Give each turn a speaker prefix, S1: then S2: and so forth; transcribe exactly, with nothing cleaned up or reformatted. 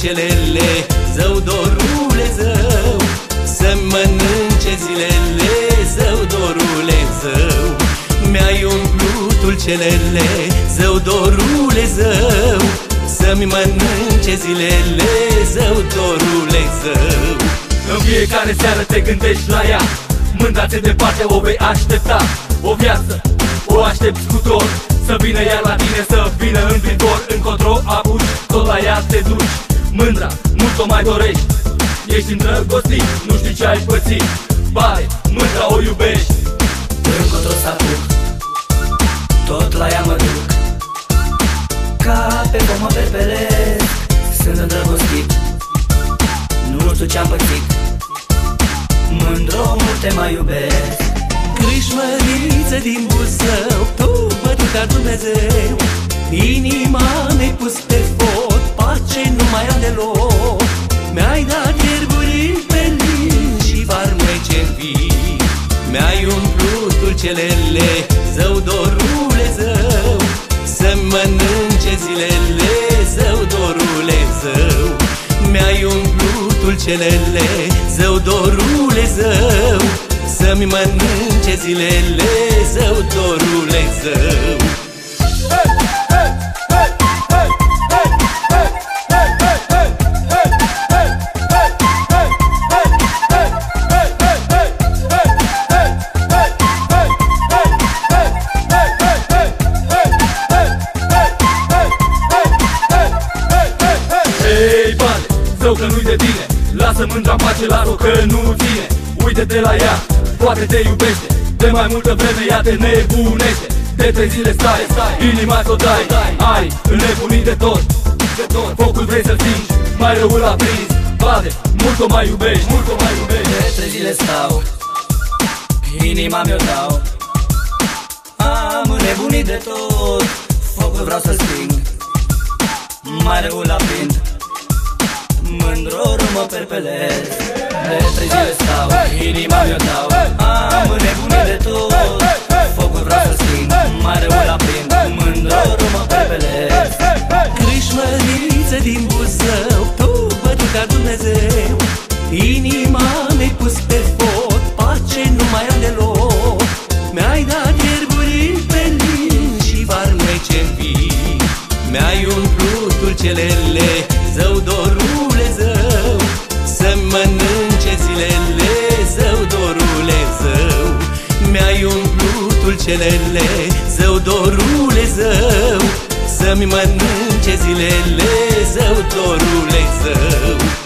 S1: dulcelele, zău, dorule, zău, să-mi mănânce zilele, zău, dorule, zău. Mi-ai umplut dulcelele, zău, dorule, zău, să-mi mănânce zilele, zău, dorule, zău.
S2: În fiecare seară te gândești la ea, mândra-ți departe, o vei aștepta. O viață o aștepți cu tot, să vină ea la tine, să vină în viitor. Încotro apuci, tot la ea te duci. Mândra, mult o mai dorești, ești îndrăgostit, nu știi ce ai pățit. Bare, mândra o iubești.
S3: Încotro să apuc, tot la ea mă duc, ca pe pomă perpelesc, sunt îndrăgostit, nu știu ce-am pățit. Mândro, mult te mai iubesc.
S1: Crișmăriță din Buzău, tu, bătuta Dumnezeu, inima mi-ai pus pe foc, pace nu mai am deloc. Mi-ai dat ierburi pe lin și farmece-n vii. Mi-ai umplut dulcelele, zău, dorule, zău, să-mi mănânce zilele, zău, dorule, zău. Mi-ai umplut dulcelele, zău, dorule, zău, să-mi mănânce zilele, zău, dorule, zău.
S2: Hei, bane, zău că nu-i de tine, lasă mândra-n pace, las-o că nu ține. Uite-te la ea, poate te iubește, de mai multă vreme ea te nebunește. De trei zile stai, inima ți-o dai, ai înnebunit de tot, de tot. Focul vrei să stingi, mai răul l-a prins. Bade, mult o mai iubești, mult o mai iubești.
S3: De trei zile stau, inima mi-o dau, am înnebunit de tot, focul vreau să sting, mai răul aprind. Mândro, mă perpelez, de trei zile stau, inima mi-o dau, am înnebunit de tot, focul vreau să sting, mai răul aprind. Mândro, mă perpelez.
S1: Crișmăriță din Buzău, tu, bătuta Dumnezeu, inima mi-ai pus pe foc, pace nu mai am deloc. Mi-ai dat ierburi pe lin și farmece-n vii. Mi-ai umplut dulcelele, zău, dorule, zău, să-mi mănânce zilele, zău, dorule, zău. Mi-ai umplut dulcelele, zău, dorule, zău, să-mi mănânce zilele, zău, dorule, zău.